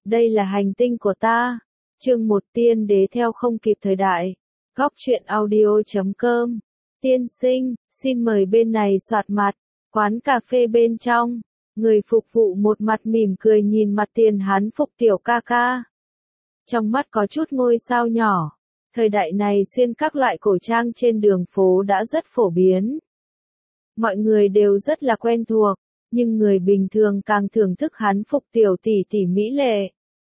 Đây là hành tinh của ta. Chương 1 Tiên đế theo không kịp thời đại. Góc truyện audio.com. Tiên sinh, xin mời bên này soạt mặt. Quán cà phê bên trong. Người phục vụ một mặt mỉm cười nhìn mặt tiền hán phục tiểu ca ca. Trong mắt có chút ngôi sao nhỏ. Thời đại này xuyên các loại cổ trang trên đường phố đã rất phổ biến. Mọi người đều rất là quen thuộc, nhưng người bình thường càng thưởng thức hán phục tiểu tỷ tỷ mỹ lệ.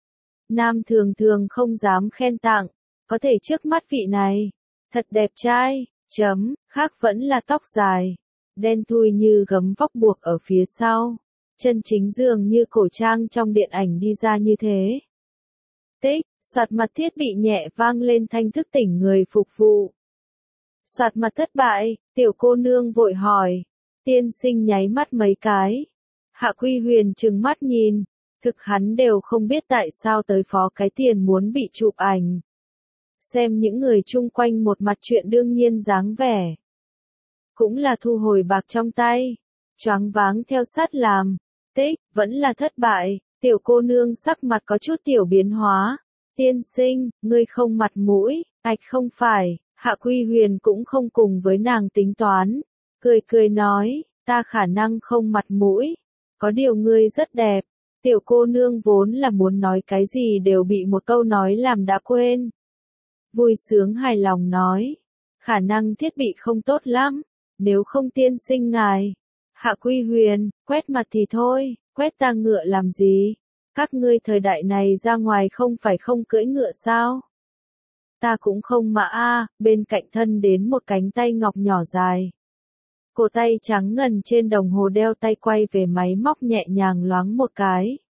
Nam thường thường không dám khen tặng, có thể trước mắt vị này, thật đẹp trai, khác vẫn là tóc dài, đen thui như gấm vóc buộc ở phía sau, chân chính dường như cổ trang trong điện ảnh đi ra như thế. Tích, soạt mặt thiết bị nhẹ vang lên thanh thức tỉnh người phục vụ. Soạt mặt thất bại, tiểu cô nương vội hỏi, tiên sinh nháy mắt mấy cái. Hạ Quy Huyền trừng mắt nhìn, thực hắn đều không biết tại sao tới phó cái tiền muốn bị chụp ảnh. Xem những người chung quanh một mặt chuyện đương nhiên dáng vẻ. Cũng là thu hồi bạc trong tay, choáng váng theo sát làm, tích, vẫn là thất bại, tiểu cô nương sắc mặt có chút tiểu biến hóa. Tiên sinh, ngươi không mặt mũi, ạch không phải, Hạ Quy Huyền cũng không cùng với nàng tính toán, cười cười nói, ta khả năng không mặt mũi, có điều ngươi rất đẹp. Tiểu cô nương vốn là muốn nói cái gì đều bị một câu nói làm đã quên. Vui sướng hài lòng nói, khả năng thiết bị không tốt lắm, nếu không tiên sinh ngài. Hạ Quy Huyền, quét mặt thì thôi, quét ta ngựa làm gì? Các ngươi thời đại này ra ngoài không phải không cưỡi ngựa sao? Ta cũng không mà bên cạnh thân đến một cánh tay ngọc nhỏ dài. Cổ tay trắng ngần trên đồng hồ đeo tay quay về máy móc nhẹ nhàng loáng một cái.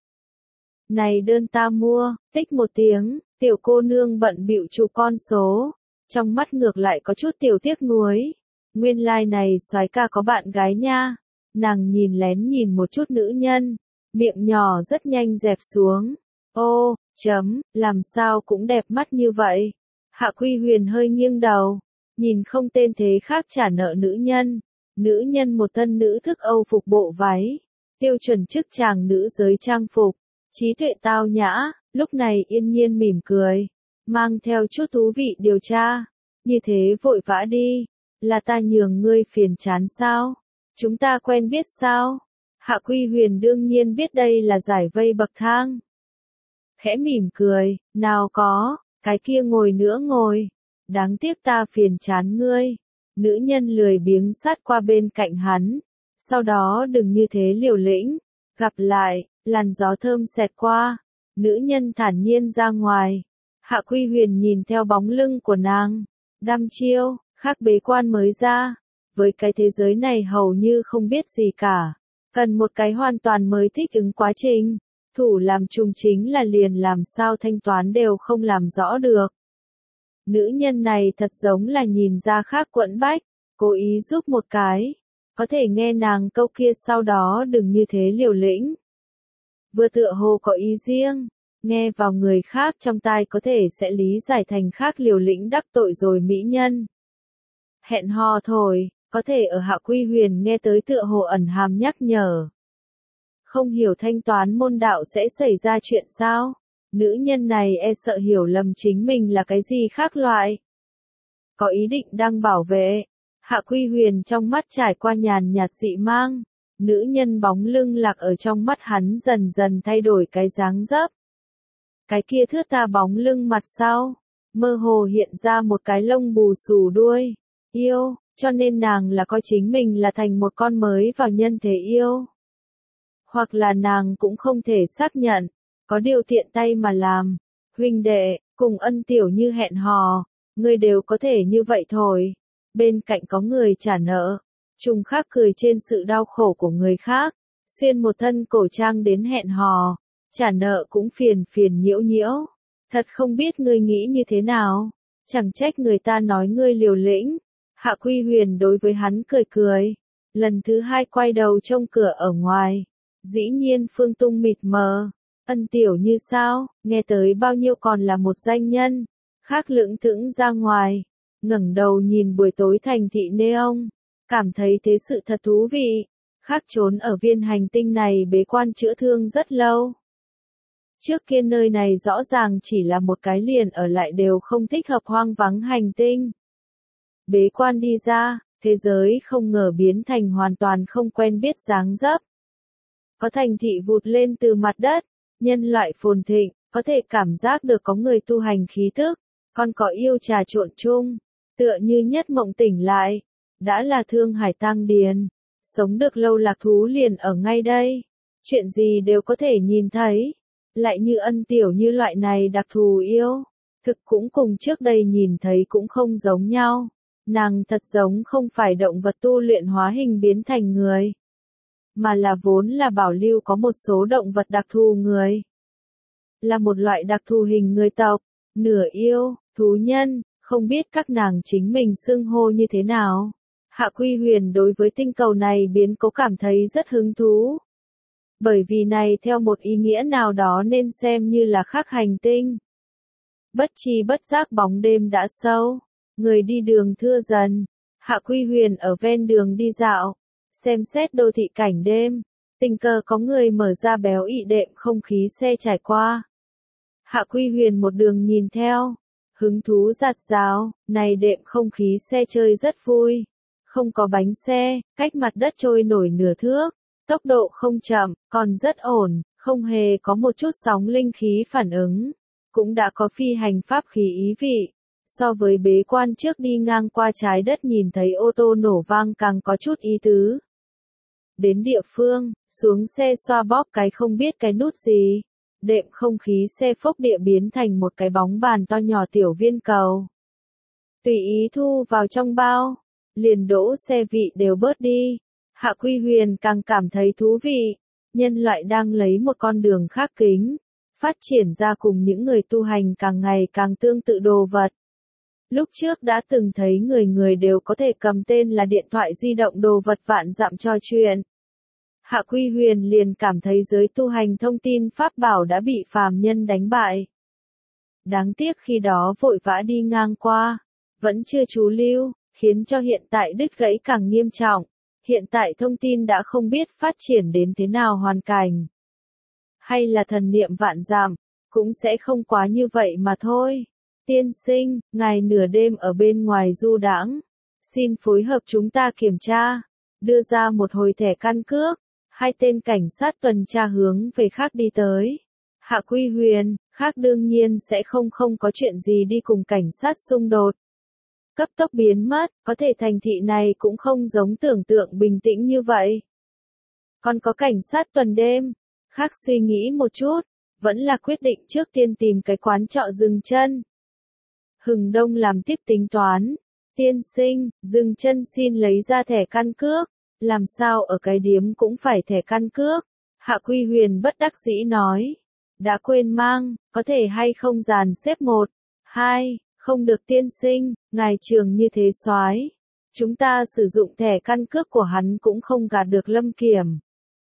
Này đơn ta mua, tích một tiếng, tiểu cô nương bận bịu chụp con số. Trong mắt ngược lại có chút tiểu tiếc nuối. Nguyên lai này soái ca có bạn gái nha. Nàng nhìn lén nhìn một chút nữ nhân. Miệng nhỏ rất nhanh dẹp xuống. Ô, làm sao cũng đẹp mắt như vậy. Hạ Quy Huyền hơi nghiêng đầu. Nhìn không tên thế khác trả nợ nữ nhân. Nữ nhân một thân nữ thức Âu phục bộ váy. Tiêu chuẩn chức chàng nữ giới trang phục. Trí tuệ tao nhã, lúc này yên nhiên mỉm cười. Mang theo chút thú vị điều tra. Như thế vội vã đi. Là ta nhường ngươi phiền chán sao? Chúng ta quen biết sao? Hạ Quy Huyền đương nhiên biết đây là giải vây bậc thang. Khẽ mỉm cười, nào có, cái kia ngồi nữa ngồi. Đáng tiếc ta phiền chán ngươi. Nữ nhân lười biếng sát qua bên cạnh hắn. Sau đó đừng như thế liều lĩnh. Gặp lại, làn gió thơm xẹt qua. Nữ nhân thản nhiên ra ngoài. Hạ Quy Huyền nhìn theo bóng lưng của nàng. Đăm chiêu, khác bế quan mới ra. Với cái thế giới này hầu như không biết gì cả. Cần một cái hoàn toàn mới thích ứng quá trình. Thủ làm trùng chính là liền làm sao thanh toán đều không làm rõ được. Nữ nhân này thật giống là nhìn ra khác quẫn bách, cố ý giúp một cái. Có thể nghe nàng câu kia sau đó đừng như thế liều lĩnh. Vừa tựa hồ có ý riêng, nghe vào người khác trong tai có thể sẽ lý giải thành khác liều lĩnh đắc tội rồi mỹ nhân. Hẹn hò thôi, có thể ở Hạ Quy Huyền nghe tới tựa hồ ẩn hàm nhắc nhở. Không hiểu thanh toán môn đạo sẽ xảy ra chuyện sao? Nữ nhân này e sợ hiểu lầm chính mình là cái gì khác loại. Có ý định đang bảo vệ. Hạ Quy Huyền trong mắt trải qua nhàn nhạt dị mang. Nữ nhân bóng lưng lạc ở trong mắt hắn dần dần thay đổi cái dáng dấp. Cái kia thướt tha bóng lưng mặt sau. Mơ hồ hiện ra một cái lông bù xù đuôi. Yêu, cho nên nàng là coi chính mình là thành một con mới vào nhân thế yêu. Hoặc là nàng cũng không thể xác nhận. Có điều tiện tay mà làm. Huynh đệ, cùng ân tiểu như hẹn hò. Người đều có thể như vậy thôi. Bên cạnh có người trả nợ. Trùng khác cười trên sự đau khổ của người khác. Xuyên một thân cổ trang đến hẹn hò. Trả nợ cũng phiền phiền nhiễu nhiễu. Thật không biết ngươi nghĩ như thế nào. Chẳng trách người ta nói ngươi liều lĩnh. Hạ Quy Huyền đối với hắn cười cười. Lần thứ hai quay đầu trông cửa ở ngoài. Dĩ nhiên phương tung mịt mờ. Ân tiểu như sao, nghe tới bao nhiêu còn là một danh nhân. Khác lững thững ra ngoài. Ngẩng đầu nhìn buổi tối thành thị neon. Cảm thấy thế sự thật thú vị. Khác trốn ở viên hành tinh này bế quan chữa thương rất lâu. Trước kia nơi này rõ ràng chỉ là một cái liền ở lại đều không thích hợp hoang vắng hành tinh. Bế quan đi ra, thế giới không ngờ biến thành hoàn toàn không quen biết dáng dấp. Có thành thị vụt lên từ mặt đất, nhân loại phồn thịnh, có thể cảm giác được có người tu hành khí thức, còn có yêu trà trộn chung, tựa như nhất mộng tỉnh lại. Đã là Thương Hải Tang Điền, sống được lâu lạc thú liền ở ngay đây, chuyện gì đều có thể nhìn thấy, lại như Ân Tiểu như loại này đặc thù yêu, thực cũng cùng trước đây nhìn thấy cũng không giống nhau, nàng thật giống không phải động vật tu luyện hóa hình biến thành người, mà là vốn là bảo lưu có một số động vật đặc thù người, là một loại đặc thù hình người tộc, nửa yêu, thú nhân, không biết các nàng chính mình xưng hô như thế nào. Hạ Quy Huyền đối với tinh cầu này biến cố cảm thấy rất hứng thú. Bởi vì này theo một ý nghĩa nào đó nên xem như là khác hành tinh. Bất tri bất giác bóng đêm đã sâu, người đi đường thưa dần. Hạ Quy Huyền ở ven đường đi dạo, xem xét đô thị cảnh đêm, tình cờ có người mở ra béo ị đệm không khí xe trải qua. Hạ Quy Huyền một đường nhìn theo, hứng thú dạt dào, này đệm không khí xe chơi rất vui. Không có bánh xe, cách mặt đất trôi nổi nửa thước, tốc độ không chậm, còn rất ổn, không hề có một chút sóng linh khí phản ứng, cũng đã có phi hành pháp khí ý vị. So với bế quan trước đi ngang qua trái đất nhìn thấy ô tô nổ vang càng có chút ý tứ. Đến địa phương, xuống xe xoa bóp cái không biết cái nút gì, đệm không khí xe phốc địa biến thành một cái bóng bàn to nhỏ tiểu viên cầu. Tùy ý thu vào trong bao. Liền đỗ xe vị đều bớt đi. Hạ Quy Huyền càng cảm thấy thú vị. Nhân loại đang lấy một con đường khác kính, phát triển ra cùng những người tu hành càng ngày càng tương tự đồ vật. Lúc trước đã từng thấy người người đều có thể cầm tên là điện thoại di động đồ vật vạn dặm trò chuyện. Hạ Quy Huyền liền cảm thấy giới tu hành thông tin pháp bảo đã bị phàm nhân đánh bại. Đáng tiếc khi đó vội vã đi ngang qua, vẫn chưa chú lưu. Khiến cho hiện tại đứt gãy càng nghiêm trọng. Hiện tại thông tin đã không biết phát triển đến thế nào hoàn cảnh. Hay là thần niệm vạn dặm, cũng sẽ không quá như vậy mà thôi. Tiên sinh, ngài nửa đêm ở bên ngoài du đãng, xin phối hợp chúng ta kiểm tra, đưa ra một hồi thẻ căn cước. Hai tên cảnh sát tuần tra hướng về khác đi tới. Hạ Quy Huyền, khác đương nhiên sẽ không có chuyện gì đi cùng cảnh sát xung đột. Cấp tốc biến mất, có thể thành thị này cũng không giống tưởng tượng bình tĩnh như vậy. Còn có cảnh sát tuần đêm, khác suy nghĩ một chút, vẫn là quyết định trước tiên tìm cái quán trọ dừng chân. Hừng Đông làm tiếp tính toán, tiên sinh, dừng chân xin lấy ra thẻ căn cước, làm sao ở cái điếm cũng phải thẻ căn cước. Hạ Quy Huyền bất đắc dĩ nói, đã quên mang, có thể hay không dàn xếp 1, 2. Không được tiên sinh, ngài trường như thế soái. Chúng ta sử dụng thẻ căn cước của hắn cũng không gạt được Lâm Kiểm.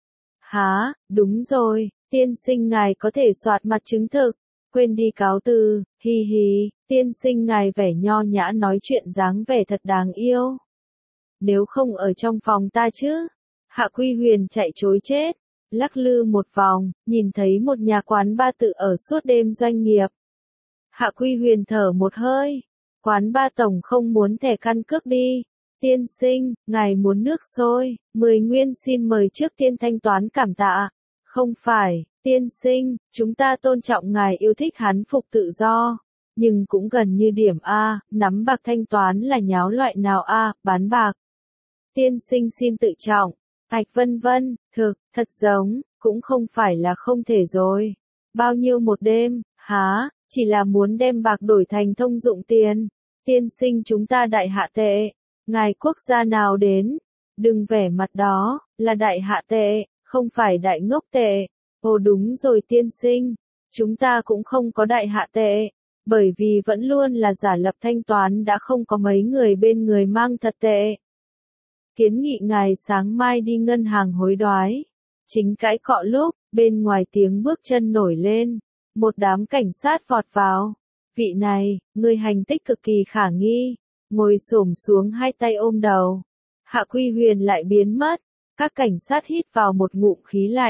Hả, đúng rồi, tiên sinh ngài có thể soạt mặt chứng thực. Quên đi cáo từ, hi hi, tiên sinh ngài vẻ nho nhã nói chuyện dáng vẻ thật đáng yêu. Nếu không ở trong phòng ta chứ? Hạ Quy Huyền chạy trối chết, lắc lư một vòng, nhìn thấy một nhà quán ba tự ở suốt đêm doanh nghiệp. Hạ Quy Huyền thở một hơi. Quán ba tổng không muốn thẻ căn cước đi. Tiên sinh, ngài muốn nước sôi, 10 nguyên xin mời trước tiên thanh toán cảm tạ. Không phải, tiên sinh, chúng ta tôn trọng ngài yêu thích hắn phục tự do. Nhưng cũng gần như điểm A, nắm bạc thanh toán là nháo loại nào A, bán bạc. Tiên sinh xin tự trọng. Ạch vân vân, thật giống, cũng không phải là không thể rồi. Bao nhiêu một đêm, hả? Chỉ là muốn đem bạc đổi thành thông dụng tiền. Tiên sinh chúng ta đại hạ tệ. Ngài quốc gia nào đến? Đừng vẻ mặt đó, là đại hạ tệ, không phải đại ngốc tệ. Ồ đúng rồi tiên sinh. Chúng ta cũng không có đại hạ tệ. Bởi vì vẫn luôn là giả lập thanh toán đã không có mấy người bên người mang thật tệ. Kiến nghị ngài sáng mai đi ngân hàng hối đoái. Chính cãi cọ lúc, bên ngoài tiếng bước chân nổi lên. Một đám cảnh sát vọt vào. Vị này, người hành tích cực kỳ khả nghi. Ngồi xổm xuống hai tay ôm đầu. Hạ Quy Huyền lại biến mất. Các cảnh sát hít vào một ngụm khí lạnh.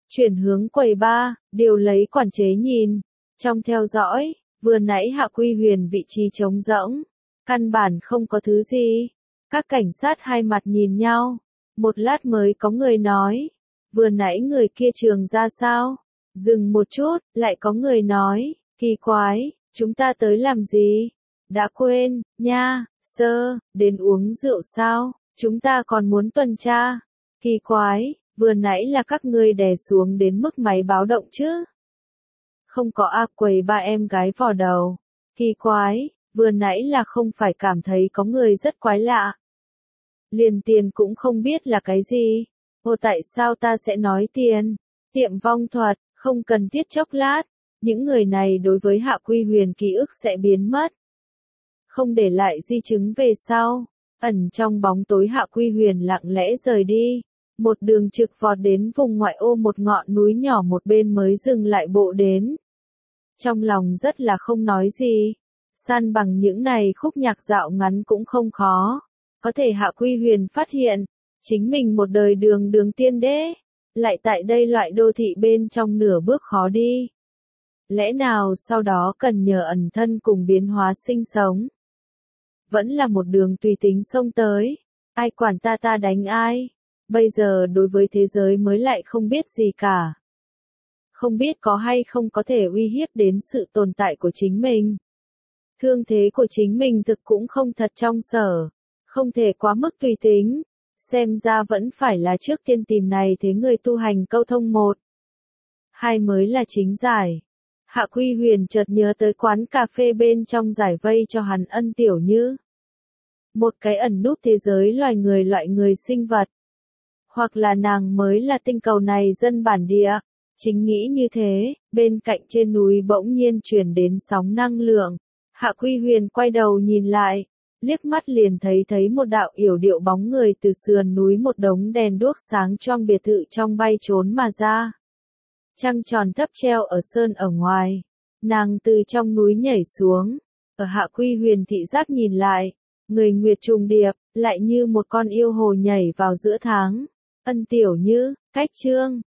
Chuyển hướng quầy ba, điều lấy quản chế nhìn. Trong theo dõi, vừa nãy Hạ Quy Huyền vị trí trống rỗng. Căn bản không có thứ gì. Các cảnh sát hai mặt nhìn nhau. Một lát mới có người nói. Vừa nãy người kia trường ra sao? Dừng một chút, lại có người nói. Kỳ quái, chúng ta tới làm gì? Đã quên, nha, sơ, đến uống rượu sao? Chúng ta còn muốn tuần tra. Kỳ quái, vừa nãy là các ngươi đè xuống đến mức máy báo động chứ? Không có quầy ba em gái vò đầu. Kỳ quái, vừa nãy là không phải cảm thấy có người rất quái lạ. Liền tiền cũng không biết là cái gì. Ồ, tại sao ta sẽ nói tiền? Tiệm vong thuật, không cần thiết chốc lát. Những người này đối với Hạ Quy Huyền ký ức sẽ biến mất. Không để lại di chứng về sau. Ẩn trong bóng tối Hạ Quy Huyền lặng lẽ rời đi. Một đường trực vọt đến vùng ngoại ô một ngọn núi nhỏ một bên mới dừng lại bộ đến. Trong lòng rất là không nói gì. Săn bằng những này khúc nhạc dạo ngắn cũng không khó. Có thể Hạ Quy Huyền phát hiện, chính mình một đời đường tiên đế, lại tại đây loại đô thị bên trong nửa bước khó đi. Lẽ nào sau đó cần nhờ ẩn thân cùng biến hóa sinh sống? Vẫn là một đường tùy tính xông tới, ai quản ta đánh ai? Bây giờ đối với thế giới mới lại không biết gì cả. Không biết có hay không có thể uy hiếp đến sự tồn tại của chính mình. Thương thế của chính mình thực cũng không thật trong sở. Không thể quá mức tùy tính. Xem ra vẫn phải là trước tiên tìm này thế người tu hành câu thông một. Hai mới là chính giải. Hạ Quy Huyền chợt nhớ tới quán cà phê bên trong giải vây cho hắn Ân Tiểu Như. Một cái ẩn núp thế giới loài người loại người sinh vật. Hoặc là nàng mới là tinh cầu này dân bản địa. Chính nghĩ như thế, bên cạnh trên núi bỗng nhiên truyền đến sóng năng lượng. Hạ Quy Huyền quay đầu nhìn lại, liếc mắt liền thấy một đạo yểu điệu bóng người từ sườn núi một đống đèn đuốc sáng choang biệt thự trong bay trốn mà ra. Trăng tròn thấp treo ở sơn ở ngoài, nàng từ trong núi nhảy xuống, ở Hạ Quy Huyền thị giác nhìn lại, người nguyệt trùng điệp, lại như một con yêu hồ nhảy vào giữa tháng. Ân Tiểu Như, cách chương